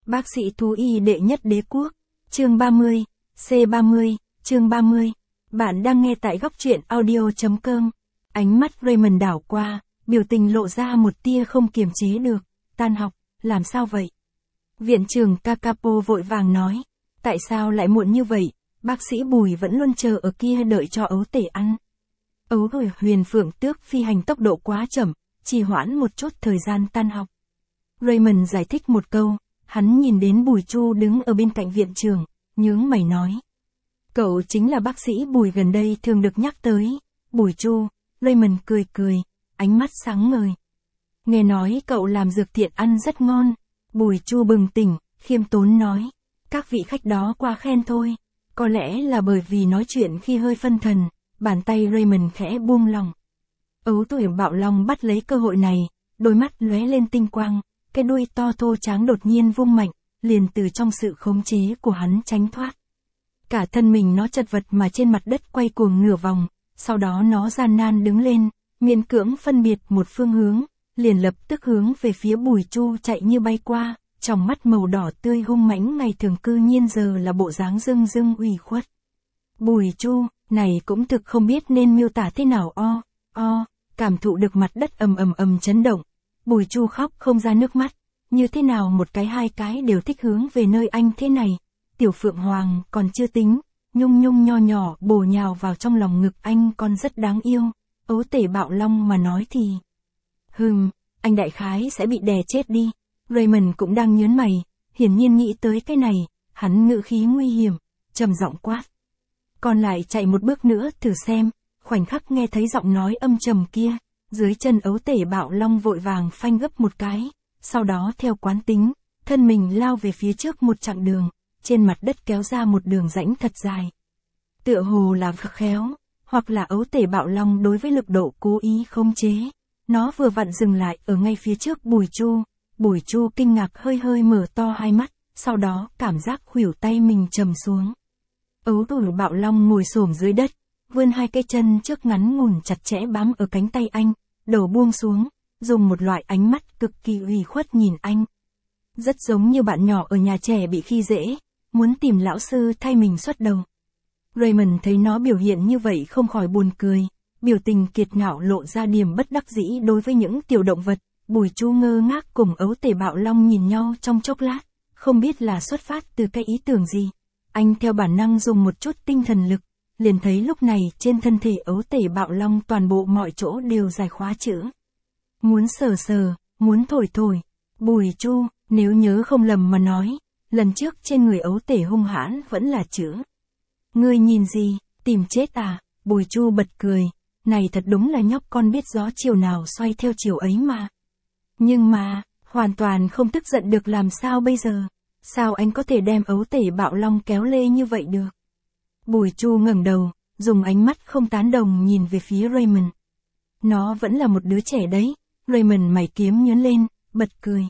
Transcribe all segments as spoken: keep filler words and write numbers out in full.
Bác sĩ thú y đệ nhất đế quốc, chương ba mươi, C ba mươi, chương ba mươi. Bạn đang nghe tại góc truyện audio chấm com. Ánh mắt Raymond đảo qua, biểu tình lộ ra một tia không kiềm chế được. Tan học, làm sao vậy? Viện trưởng Kakapo vội vàng nói. Tại sao lại muộn như vậy? Bác sĩ Bùi vẫn luôn chờ ở kia đợi cho ấu tể ăn. Ấu rồi Huyền Phượng Tước phi hành tốc độ quá chậm, trì hoãn một chút thời gian tan học. Raymond giải thích một câu, hắn nhìn đến Bùi Chu đứng ở bên cạnh viện trưởng, nhướng mày nói. Cậu chính là bác sĩ Bùi gần đây thường được nhắc tới. Bùi Chu, Raymond cười cười, ánh mắt sáng ngời. Nghe nói cậu làm dược thiện ăn rất ngon. Bùi Chu bừng tỉnh, khiêm tốn nói. Các vị khách đó qua khen thôi. Có lẽ là bởi vì nói chuyện khi hơi phân thần, bàn tay Raymond khẽ buông lỏng. Ấu tuổi Bạo Long bắt lấy cơ hội này, đôi mắt lóe lên tinh quang, cái đuôi to thô tráng đột nhiên vung mạnh, liền từ trong sự khống chế của hắn tránh thoát. Cả thân mình nó chật vật mà trên mặt đất quay cuồng nửa vòng, sau đó nó gian nan đứng lên, miễn cưỡng phân biệt một phương hướng, liền lập tức hướng về phía Bùi Chu chạy như bay qua, trong mắt màu đỏ tươi hung mãnh ngày thường cư nhiên giờ là bộ dáng rưng rưng ủy khuất. Bùi Chu, này cũng thực không biết nên miêu tả thế nào o, o, cảm thụ được mặt đất ầm ầm ầm chấn động. Bùi Chu khóc không ra nước mắt, như thế nào một cái hai cái đều thích hướng về nơi anh thế này. Tiểu Phượng Hoàng còn chưa tính, nhung nhung nho nhỏ bổ nhào vào trong lòng ngực anh còn rất đáng yêu. Ấu tể Bạo Long mà nói thì... Hừm, anh đại khái sẽ bị đè chết đi. Raymond cũng đang nhớn mày, hiển nhiên nghĩ tới cái này, hắn ngữ khí nguy hiểm, trầm giọng quát. Còn lại chạy một bước nữa thử xem, khoảnh khắc nghe thấy giọng nói âm trầm kia, dưới chân ấu tể Bạo Long vội vàng phanh gấp một cái, sau đó theo quán tính, thân mình lao về phía trước một chặng đường, trên mặt đất kéo ra một đường rãnh thật dài. Tựa hồ là khéo, hoặc là ấu tể Bạo Long đối với lực độ cố ý khống chế, nó vừa vặn dừng lại ở ngay phía trước Bùi Chu. Bùi Chu kinh ngạc hơi hơi mở to hai mắt, sau đó cảm giác khuỷu tay mình trầm xuống. Ấu tể Bạo Long ngồi xổm dưới đất, vươn hai cái chân trước ngắn ngủn chặt chẽ bám ở cánh tay anh, đầu buông xuống, dùng một loại ánh mắt cực kỳ ủy khuất nhìn anh. Rất giống như bạn nhỏ ở nhà trẻ bị khi dễ, muốn tìm lão sư thay mình xuất đầu. Raymond thấy nó biểu hiện như vậy không khỏi buồn cười, biểu tình kiệt ngạo lộ ra điểm bất đắc dĩ đối với những tiểu động vật. Bùi Chu ngơ ngác cùng ấu tể Bạo Long nhìn nhau trong chốc lát, không biết là xuất phát từ cái ý tưởng gì. Anh theo bản năng dùng một chút tinh thần lực, liền thấy lúc này trên thân thể ấu tể Bạo Long toàn bộ mọi chỗ đều dài khóa chữ. Muốn sờ sờ, muốn thổi thổi. Bùi Chu, nếu nhớ không lầm mà nói, lần trước trên người ấu tể hung hãn vẫn là chữ. Ngươi nhìn gì, tìm chết à? Bùi Chu bật cười, này thật đúng là nhóc con biết gió chiều nào xoay theo chiều ấy mà. Nhưng mà, hoàn toàn không tức giận được làm sao bây giờ? Sao anh có thể đem ấu tể Bạo Long kéo lê như vậy được? Bùi Chu ngẩng đầu, dùng ánh mắt không tán đồng nhìn về phía Raymond. Nó vẫn là một đứa trẻ đấy. Raymond mày kiếm nhớn lên, bật cười.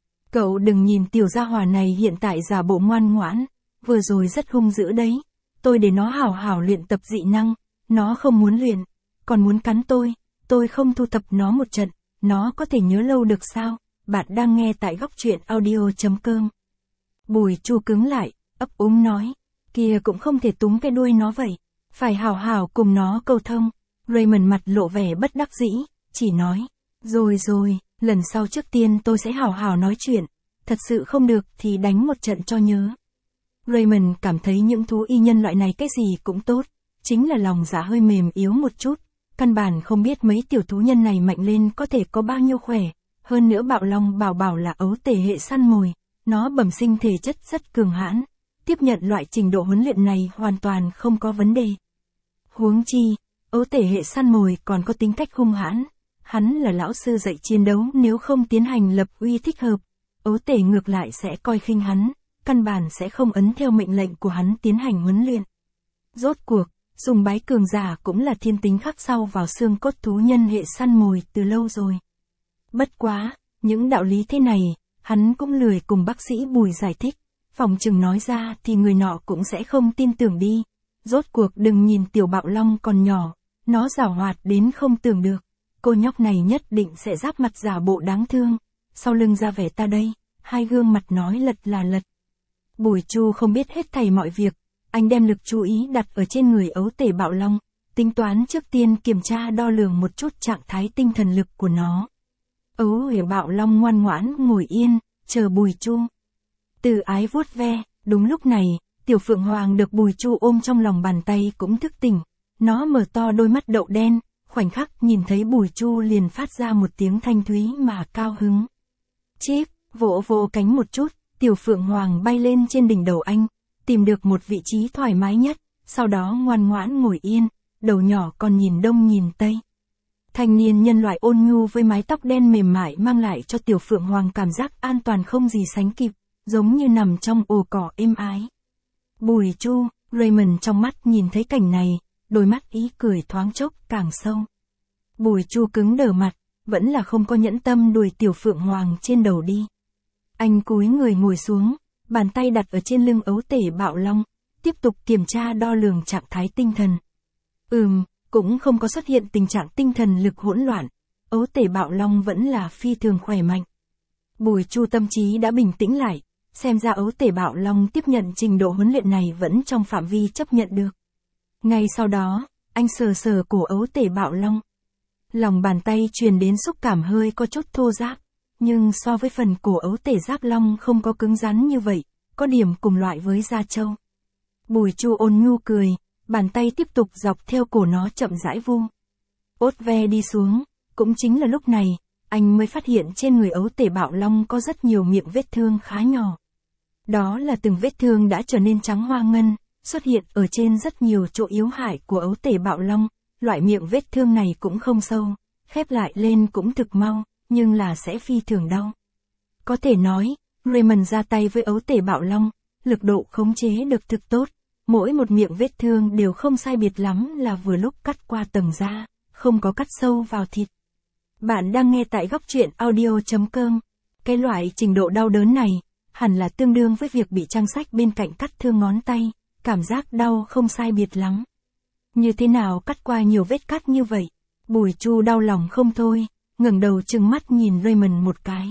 Cậu đừng nhìn tiểu gia hỏa này hiện tại giả bộ ngoan ngoãn, vừa rồi rất hung dữ đấy. Tôi để nó hảo hảo luyện tập dị năng, nó không muốn luyện, còn muốn cắn tôi, tôi không thu thập nó một trận. Nó có thể nhớ lâu được sao? Bạn đang nghe tại góc truyện audio chấm com. Bùi Chu cứng lại, ấp úng nói. Kia cũng không thể túm cái đuôi nó vậy. Phải hào hào cùng nó cầu thông. Raymond mặt lộ vẻ bất đắc dĩ, chỉ nói. Rồi rồi, lần sau trước tiên tôi sẽ hào hào nói chuyện. Thật sự không được thì đánh một trận cho nhớ. Raymond cảm thấy những thú y nhân loại này cái gì cũng tốt. Chính là lòng dạ hơi mềm yếu một chút. Căn bản không biết mấy tiểu thú nhân này mạnh lên có thể có bao nhiêu khỏe. Hơn nữa Bạo Long bảo bảo là ấu tể hệ săn mồi. Nó bẩm sinh thể chất rất cường hãn. Tiếp nhận loại trình độ huấn luyện này hoàn toàn không có vấn đề. Huống chi, ấu tể hệ săn mồi còn có tính cách hung hãn. Hắn là lão sư dạy chiến đấu, nếu không tiến hành lập uy thích hợp, ấu tể ngược lại sẽ coi khinh hắn, căn bản sẽ không ấn theo mệnh lệnh của hắn tiến hành huấn luyện. Rốt cuộc, dùng bái cường giả cũng là thiên tính khắc sâu vào xương cốt thú nhân hệ săn mồi từ lâu rồi. Bất quá, những đạo lý thế này, hắn cũng lười cùng bác sĩ Bùi giải thích, phòng chừng nói ra thì người nọ cũng sẽ không tin tưởng đi. Rốt cuộc đừng nhìn tiểu Bạo Long còn nhỏ, nó giàu hoạt đến không tưởng được. Cô nhóc này nhất định sẽ giáp mặt giả bộ đáng thương, sau lưng ra vẻ ta đây, hai gương mặt nói lật là lật. Bùi Chu không biết hết thảy mọi việc, anh đem lực chú ý đặt ở trên người ấu tể Bạo Long, tính toán trước tiên kiểm tra đo lường một chút trạng thái tinh thần lực của nó. Ấu tể Bạo Long ngoan ngoãn ngồi yên, chờ Bùi Chu. Từ ái vuốt ve, đúng lúc này, Tiểu Phượng Hoàng được Bùi Chu ôm trong lòng bàn tay cũng thức tỉnh. Nó mở to đôi mắt đậu đen, khoảnh khắc nhìn thấy Bùi Chu liền phát ra một tiếng thanh thúy mà cao hứng. Chíp, vỗ vỗ cánh một chút, Tiểu Phượng Hoàng bay lên trên đỉnh đầu anh, tìm được một vị trí thoải mái nhất, sau đó ngoan ngoãn ngồi yên, đầu nhỏ còn nhìn đông nhìn tây. Thanh niên nhân loại ôn nhu với mái tóc đen mềm mại mang lại cho Tiểu Phượng Hoàng cảm giác an toàn không gì sánh kịp, giống như nằm trong ổ cỏ êm ái. Bùi Chu, Raymond trong mắt nhìn thấy cảnh này, đôi mắt ý cười thoáng chốc càng sâu. Bùi Chu cứng đờ mặt, vẫn là không có nhẫn tâm đuổi Tiểu Phượng Hoàng trên đầu đi. Anh cúi người ngồi xuống, bàn tay đặt ở trên lưng ấu tể Bạo Long, tiếp tục kiểm tra đo lường trạng thái tinh thần. Ừm, cũng không có xuất hiện tình trạng tinh thần lực hỗn loạn, ấu tể Bạo Long vẫn là phi thường khỏe mạnh. Bùi Chu tâm trí đã bình tĩnh lại, xem ra ấu tể Bạo Long tiếp nhận trình độ huấn luyện này vẫn trong phạm vi chấp nhận được. Ngay sau đó, anh sờ sờ cổ ấu tể Bạo Long. Lòng bàn tay truyền đến xúc cảm hơi có chút thô ráp, nhưng so với phần cổ ấu tể Giáp Long không có cứng rắn như vậy, có điểm cùng loại với da trâu. Bùi Chu ôn nhu cười, bàn tay tiếp tục dọc theo cổ nó chậm rãi vung. Ốt ve đi xuống, cũng chính là lúc này, anh mới phát hiện trên người ấu tể Bạo Long có rất nhiều miệng vết thương khá nhỏ. Đó là từng vết thương đã trở nên trắng hoa ngân, xuất hiện ở trên rất nhiều chỗ yếu hại của ấu tể Bạo Long, loại miệng vết thương này cũng không sâu, khép lại lên cũng thực mau, nhưng là sẽ phi thường đau. Có thể nói, Raymond ra tay với ấu tể Bạo Long, lực độ khống chế được thực tốt, mỗi một miệng vết thương đều không sai biệt lắm là vừa lúc cắt qua tầng da, không có cắt sâu vào thịt. Bạn đang nghe tại góc truyện audio chấm com. Cái loại trình độ đau đớn này, hẳn là tương đương với việc bị trang sách bên cạnh cắt thương ngón tay, cảm giác đau không sai biệt lắm. Như thế nào cắt qua nhiều vết cắt như vậy? Bùi Chu đau lòng không thôi, ngẩng đầu trừng mắt nhìn Raymond một cái.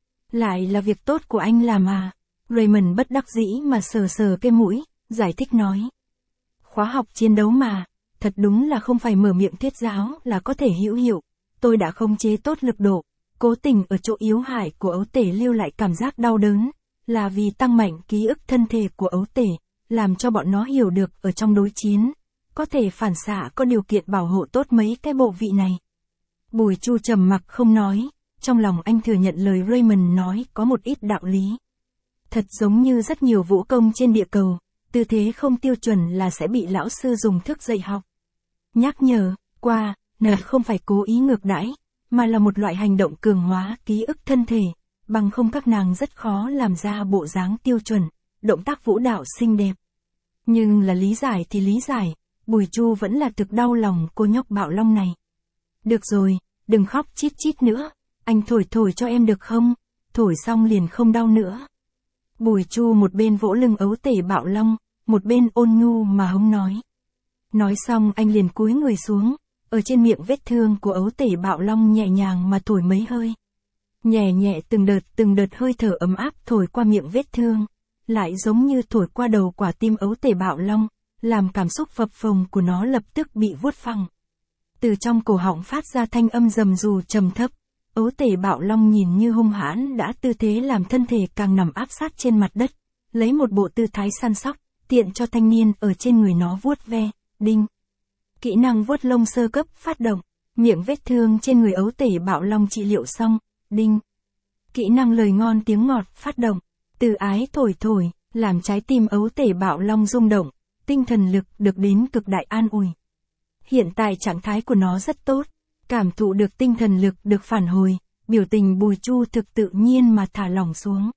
Lại là việc tốt của anh làm à? Raymond bất đắc dĩ mà sờ sờ cái mũi, giải thích nói. Khóa học chiến đấu mà, thật đúng là không phải mở miệng thuyết giáo là có thể hữu hiệu. Tôi đã khống chế tốt lực độ, cố tình ở chỗ yếu hại của ấu tể lưu lại cảm giác đau đớn, là vì tăng mạnh ký ức thân thể của ấu tể, làm cho bọn nó hiểu được ở trong đối chiến, có thể phản xạ có điều kiện bảo hộ tốt mấy cái bộ vị này. Bùi Chu trầm mặc không nói, trong lòng anh thừa nhận lời Raymond nói có một ít đạo lý. Thật giống như rất nhiều vũ công trên địa cầu, tư thế không tiêu chuẩn là sẽ bị lão sư dùng thức dạy học. Nhắc nhở, qua, nờ không phải cố ý ngược đãi, mà là một loại hành động cường hóa ký ức thân thể, bằng không các nàng rất khó làm ra bộ dáng tiêu chuẩn, động tác vũ đạo xinh đẹp. Nhưng là lý giải thì lý giải, Bùi Chu vẫn là thực đau lòng cô nhóc Bạo Long này. Được rồi, đừng khóc chít chít nữa, anh thổi thổi cho em được không? Thổi xong liền không đau nữa. Bùi Chu một bên vỗ lưng ấu tể Bạo Long, một bên ôn nhu mà hống nói. Nói xong anh liền cúi người xuống, ở trên miệng vết thương của ấu tể Bạo Long nhẹ nhàng mà thổi mấy hơi. Nhẹ nhẹ từng đợt từng đợt hơi thở ấm áp thổi qua miệng vết thương, lại giống như thổi qua đầu quả tim ấu tể Bạo Long, làm cảm xúc phập phồng của nó lập tức bị vuốt phẳng. Từ trong cổ họng phát ra thanh âm rầm rù trầm thấp, ấu tể Bạo Long nhìn như hung hãn đã tư thế làm thân thể càng nằm áp sát trên mặt đất, lấy một bộ tư thái săn sóc, tiện cho thanh niên ở trên người nó vuốt ve, đinh. Kỹ năng vuốt lông sơ cấp phát động, miệng vết thương trên người ấu tể Bạo Long trị liệu xong, đinh. Kỹ năng lời ngon tiếng ngọt phát động, từ ái thổi thổi, làm trái tim ấu tể Bạo Long rung động, tinh thần lực được đến cực đại an ủi. Hiện tại trạng thái của nó rất tốt, cảm thụ được tinh thần lực được phản hồi, biểu tình Bùi Chu thực tự nhiên mà thả lỏng xuống.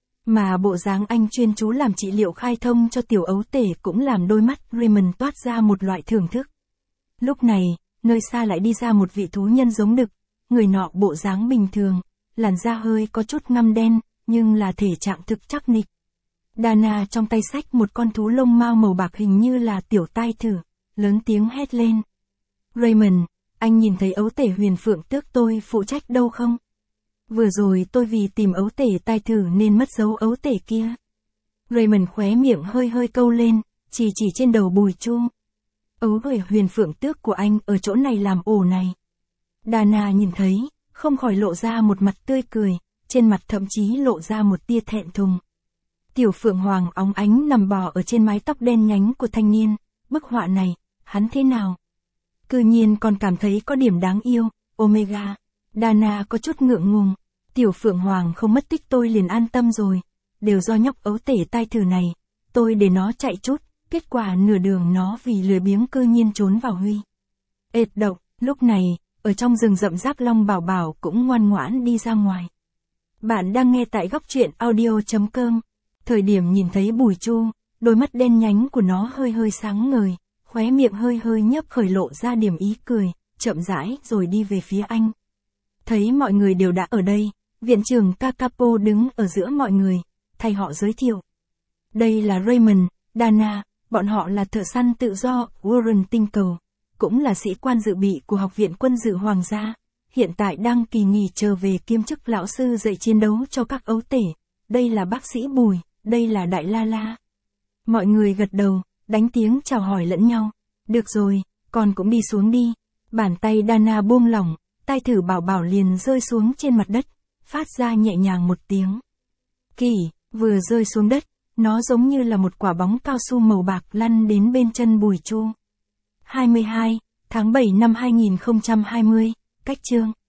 Mà bộ dáng anh chuyên chú làm trị liệu khai thông cho tiểu ấu tể cũng làm đôi mắt Raymond toát ra một loại thưởng thức. Lúc này, nơi xa lại đi ra một vị thú nhân giống đực, người nọ bộ dáng bình thường, làn da hơi có chút ngăm đen, nhưng là thể trạng thực chắc nịch. Dana trong tay xách một con thú lông mao màu bạc hình như là tiểu tai thử, lớn tiếng hét lên. Raymond, anh nhìn thấy ấu tể Huyền Phượng Tước tôi phụ trách đâu không? Vừa rồi tôi vì tìm ấu tể tai thử nên mất dấu ấu tể kia. Raymond khóe miệng hơi hơi câu lên, chỉ chỉ trên đầu Bùi Chu. Ấu đuổi huyền phượng tước của anh ở chỗ này làm ổ này. Dana nhìn thấy, không khỏi lộ ra một mặt tươi cười, trên mặt thậm chí lộ ra một tia thẹn thùng. Tiểu phượng hoàng óng ánh nằm bò ở trên mái tóc đen nhánh của thanh niên, bức họa này, hắn thế nào? Cư nhiên còn cảm thấy có điểm đáng yêu, Omega. Dana có chút ngượng ngùng, tiểu phượng hoàng không mất tích tôi liền an tâm rồi, đều do nhóc ấu tể tai thử này, tôi để nó chạy chút, kết quả nửa đường nó vì lười biếng cư nhiên trốn vào Huy. Ệt độc, lúc này, ở trong rừng rậm ráp Long Bảo Bảo cũng ngoan ngoãn đi ra ngoài. Bạn đang nghe tại góc truyện audio.com. Thời điểm nhìn thấy Bùi Chu, đôi mắt đen nhánh của nó hơi hơi sáng ngời, khóe miệng hơi hơi nhấp khởi lộ ra điểm ý cười, chậm rãi rồi đi về phía anh. Thấy mọi người đều đã ở đây, viện trưởng Kakapo đứng ở giữa mọi người, thay họ giới thiệu. Đây là Raymond, Dana, bọn họ là thợ săn tự do Warren tinh cầu, cũng là sĩ quan dự bị của Học viện Quân sự Hoàng gia, hiện tại đang kỳ nghỉ chờ về kiêm chức lão sư dạy chiến đấu cho các ấu tể. Đây là bác sĩ Bùi, đây là Đại La La. Mọi người gật đầu, đánh tiếng chào hỏi lẫn nhau. Được rồi, con cũng đi xuống đi. Bàn tay Dana buông lỏng, tai thử bảo bảo liền rơi xuống trên mặt đất, phát ra nhẹ nhàng một tiếng. Kỳ, vừa rơi xuống đất, nó giống như là một quả bóng cao su màu bạc lăn đến bên chân Bùi Chu. hai mươi hai tháng bảy năm hai nghìn không trăm hai mươi, cách chương.